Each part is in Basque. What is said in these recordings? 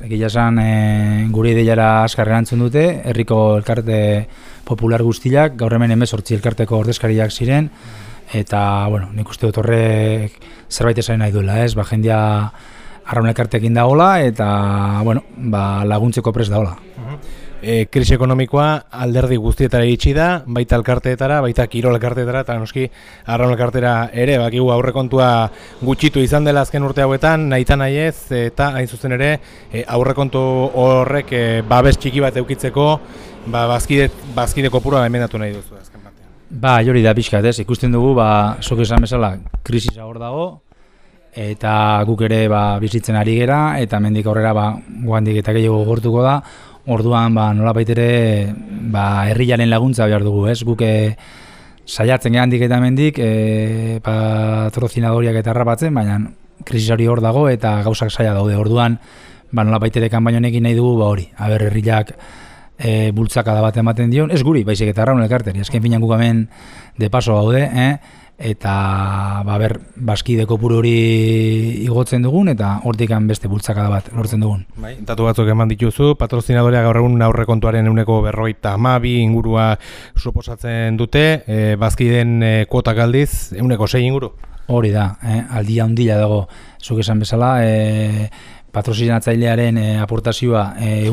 egia esan gure ideiara azkar erantzun dute, herriko elkarte popular guztiak, gaur hemen 18 elkarteko ordezkariak ziren, eta, bueno, nik uste dut horrek zerbait esan nahi duela, ez? Jendia arraun elkartekin dagoela, eta, bueno, laguntzeko prest dagoela. Krisi ekonomikoa alderdi guztietara iritsi da, baita elkarteetara, baita kirol elkarteetara, eta noski arraun elkartera ere, bakigu aurrekontua gutxitu izan dela azken urte hauetan, nahita nahiez, eta hain zuzen ere, aurrekontu horrek babes txiki bat eukitzeko, bazkide kopurua emendatu nahi duzu azken batean. Hori da pixkat, ez? Ikusten dugu, zuk esan bezala, krisisa hor dago, eta guk ere bizitzen ari gera, eta mendik aurrera guandik eta gehiago gortuko da. Orduan, nolabait ere, herriaren laguntza behar dugu, ez? Guk saiatzen gehandik eta mendik, patrozinadoriak eta harrapatzen, baina krisis hori hor dago eta gauzak saia daude. Orduan, nolabait ere kanpaino honekin nahi dugu, hori. Herriak bultzakada bat ematen dion, ez guri, baizik eta arraun elkarteri. Azken finan guk hemen de paso gaude, eta bazkide kopuru hori igotzen dugun eta hortikan beste bultzakada bat lortzen dugun. Datu batzuk eman dituzu, patrozinadorea gaur egun aurrekontuaren 52% ingurua suposatzen dute, bazkideen kuotak aldiz 6% inguru? Hori da, aldia handila dago, zuk esan bezala, patrozinatzailearen aportazioa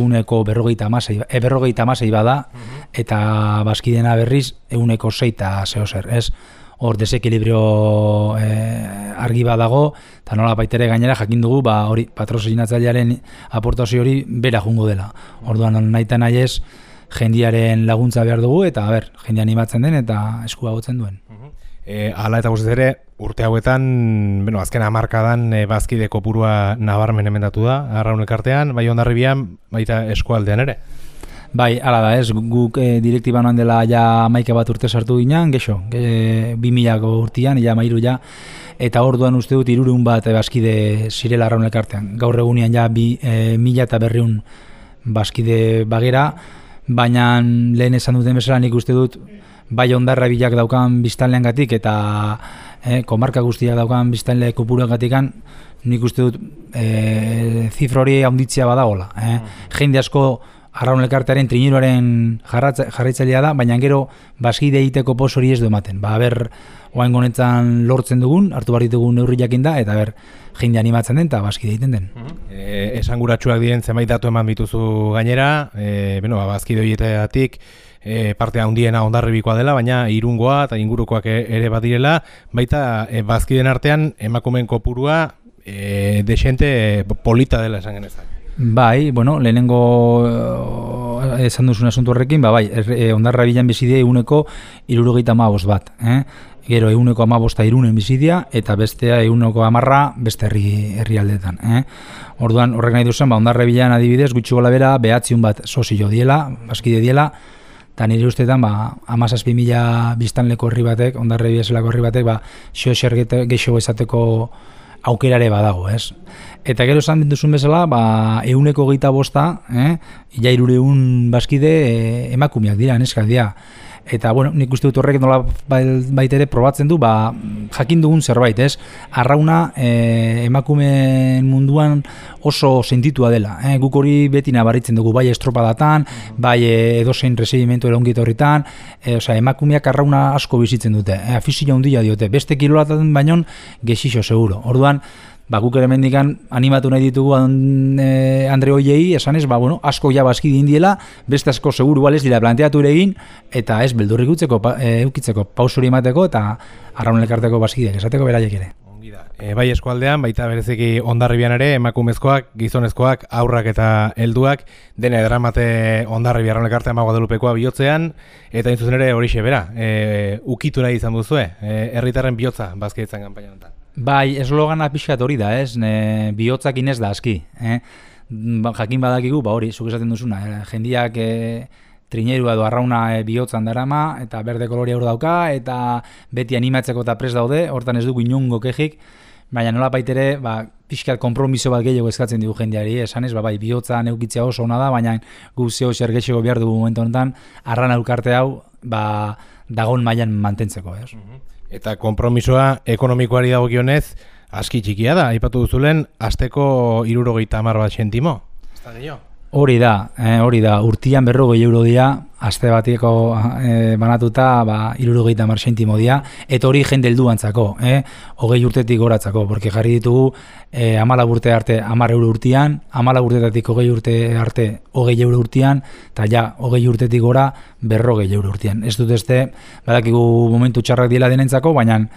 56% bada, eta bazkideena berriz 6% eta zehozer, ez? Hor desekilibrio argi bat dago, eta nola baitere gainera jakin dugu, hori patrozinatzailearen aportazio hori bera jungo dela. Orduan nahita nahi ez, jendiaren laguntza behar dugu, eta jendia animatzen den eta eskua gotzen duen. Hala eta guztiz ere, urte hauetan, azken hamarkadan bazkide kopurua nabarmen emendatu da, arraun elkartean, bai Hondarribian, baita eskualdean ere. Hala da, ez, guk direktiba noan dela ja 11 bat urte sartu ginen, 2000ko urtean, ja 13, eta orduan uste dut 300 bat bazkide zirela arraun elkartean. Gaur egunean ja 1200 bazkide bagera, baina lehen esan duten bezala nik uste dut bai Hondarribiak daukan biztanleangatik eta komarka guztiak daukan biztanle kopuruagatikan, nik uste dut zifra hori handitzea badagola. Jende asko arraun elkartearen trineroaren jarraitzailea da, baina gero bazkide egiteko pos hori ez du ematen. Oain honetan lortzen dugun, hartu behar ditugun neurri jakin da, eta jende animatzen den eta bazkide egiten den. Esanguratsuak diren zenbait datu eman bituzu gainera, bazkide horietatik parte handiena Hondarribikoa dela, baina Irungoa eta ingurukoak ere badirela, baita bazkideen artean emakumeen kopurua desente polita dela esan genezak. Lehenengo esan duzun asuntu horrekin, Hondarribian bizidea 75% bat. Gero 15% Irunen bizidea, eta bestea 10% beste herrialdetan. Orduan, horrek nahi duzen, Hondarribian adibidez, gutxi gola bera, 900 bat sozio diela, bazkide diela, eta nire ustetan, 17.000 biztanleko herri batek, Hondarribia zelako herri batek, xo-xer gehiago esateko aukerare badago, ez? Eta gero esan duzun bezala, 125, ja 300 bazkide emakumeak dira, neskak dira. Eta, nik uste dut horrek nola baitere probatzen du, jakin dugun zerbait, ez? Arrauna emakumeen munduan oso sentitua dela. Guk hori beti nabaritzen dugu, bai estropadatan, bai edozein residimentu elongito horretan, emakumeak arrauna asko bizitzen dute, afizio handia diote, beste kilolatan baino gexixo seguro. Orduan, guk ere mendikan animatu nahi ditugu Andre Oiei, esanez, asko ja bazkide indiela, beste asko seguru ez dira planteatu ere egin, eta ez beldurrik eukitzeko pausuri emateko eta arraun elkarteko bazkideak esateko beraiek ere. Bai eskualdean, baita bereziki Hondarribian ere, emakumezkoak, gizonezkoak, aurrak eta helduak, dena edramate Hondarribia arraun elkartean Guadalupekoa bihotzean, eta intzuzen ere horixe bera, ukitu nahi izan duzue, herritarren bihotza bazkidetzen kanpaina honetan. Eslogana pixkat hori da, ez? Bihotzakin ez da aski. Jakin badakigu, hori, zuk esaten duzuna. Jendiak trinerua edo arrauna bihotzan darama, eta berde koloria hor dauka, eta beti animatzeko eta prest daude, hortan ez dugu inongo kejik, baina nola baitere, pixkat kompromiso bat gehiago eskatzen dugu jendeari, esanez, bihotzan eukitzea oso ona da, baina gu zeo zer gehiago behar dugu momentu honetan, arrana elkarte hau, dagon mailan mantentzeko, ez? Eta konpromisoa ekonomikoari dagokionez aski txikia da, aipatu duzulen, asteko 70 bat zentimo. Hori da, urtian 40 euro dira, aste bateko banatuta 70 zentimo dira, eta hori jende helduantzako, 20 urtetik goratzako, porque jarri ditugu 14 urte arte 10 euro urtian, 14 urtetatik 20 urte arte 20 euro urtian, eta ja 20 urtetik gora 40 euro urtian. Ez dut badakigu momentu txarrak dira denentzako, baina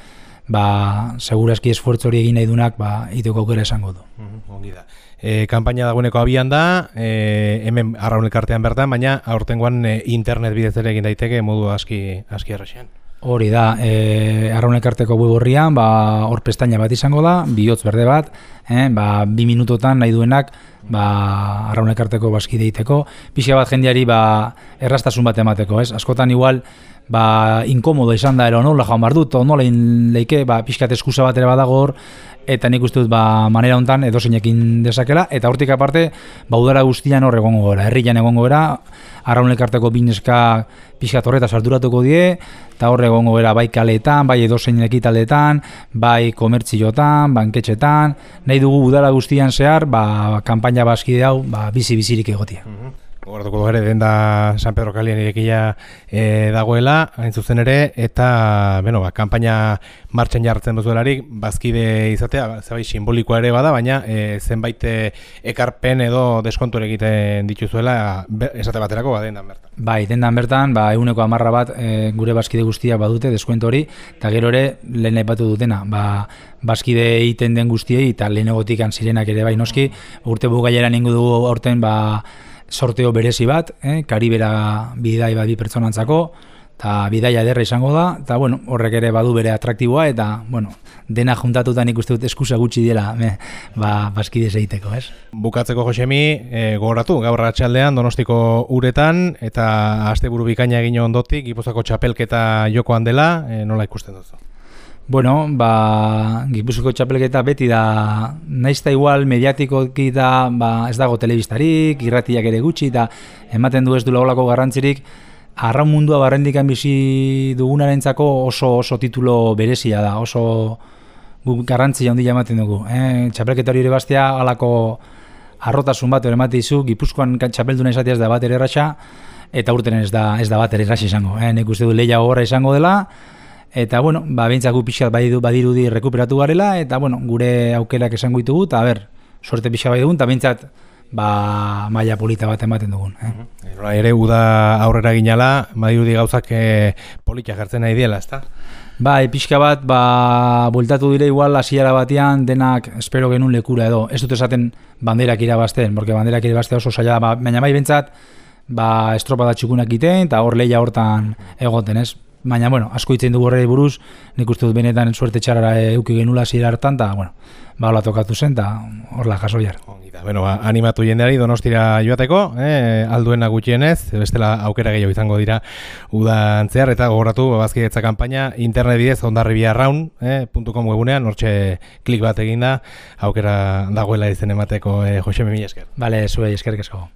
segurazki esfuerzo hori egin nahi dunak iteko aukera esango du. Ongi da. Kanpaina dagoeneko abian da, hemen Arraun Elkartean bertan, baina aurtengoan internet bidez ere egin daiteke modu aski erraxean. Hori da, Arraun Elkarteko web horrian, hor pestaina bat izango da, bihotz berde bat, 2 minutotan nahi duenak Arraun Elkarteko bazkide egiteko, pixka bat jendeari erraztasun bat emateko, ez? Askotan igual inkomodo izan da ero nola joan behar dut, nola leike, pixkat eskusa bat ere badago hor, eta nik uste dut manera hontan edozeinekin dezakela, eta hortik aparte udara guztian hor egongo gara, herrian egongo gara, Arraun Elkarteko bineska pixkat horretaz arduratuko die, eta hor egongo gara bai kaleetan, bai edozein ekitaldetan, bai komertziotan, banketxetan, nahi dugu udara guztian zehar, kanpaina bazkide hau bizi-bizirik egotia. Gogoratuko ere denda San Pedro Kalian irekia dagoela, hain zuzen ere, eta kanpaina martxan jartzen duzuelarik, bazkide izatea, zebai simbolikoa ere bada, baina zenbait ekarpen edo deskontu egiten dituzuela esate baterako dendan bertan. Bai, dendan bertan, 110 bat gure bazkide guztiak badute deskuento hori, eta gero ere lehen aipatu dutena, bazkide egiten den guztiei, eta lehenegotik zirenak ere bai noski, urte bukaieran ingo dugu aurten sorteo berezi bat, Karibera bidai bi pertsonantzako, eta bidaia ederra izango da, eta horrek ere badu bere atraktiboa, eta dena juntatuta nik uste dut eskusa gutxi dela bazkidez egiteko, ez? Bukatzeko, Josemi, gogoratu, gaur arratsaldean Donostiko uretan, eta asteburu bikaina egin ondotik, Gipuzkoako txapelketa jokoan dela, nola ikusten duzu? Gipuzkoako txapelketa beti da, naizta igual mediatikoki da, ez dago telebistarik, irratiak ere gutxi, eta ematen du ez du lagolako garrantzirik, arraun mundua barrendikan bizi dugunarentzako oso titulo berezia da, oso garrantzia handia ematen dugu. Txapelketa hori ere bastea, halako arrotasun bat ere emate dizu, Gipuzkoan txapelduna izatea ez da bat ere erraxa, eta urten ez da bat ere erraxa izango. Nik uste du lehia gogorra izango dela, eta behintzak gu pixat badirudi rekuperatu garela, eta gure aukerak esango ditugu, eta suerte pixat bai dugun, eta behintzat maila polita bat ematen dugun. Ere uda aurrera ginala, badirudi gauzak politia jartzen nahi diela, ezta? Pixka bat, bueltatu dire igual hasiera batean denak espero genuen lekura edo. Ez dut esaten banderak irabazten, porque banderak irabazte oso zaila da, baina bai bentsat estropada txukunak iten, eta hor lehia hortan egoten, ez? Baina, asko hitzen dugu horrei buruz, nik uste dut benetan suerte txarara euki genula hasiera hartan, eta, hola tokatu zen, eta horla jaso jar. Animatu jendeari Donostira joateko, alduena gutxienez, bestela aukera gehiago izango dira udan zehar, eta gogoratu bazkidetza kanpaina internet bidez hondarribiarraun.com webunean, hortxe klik bat eginda, aukera dagoela izen emateko, Josemi, mila esker. Bale, zuei eskerrik asko.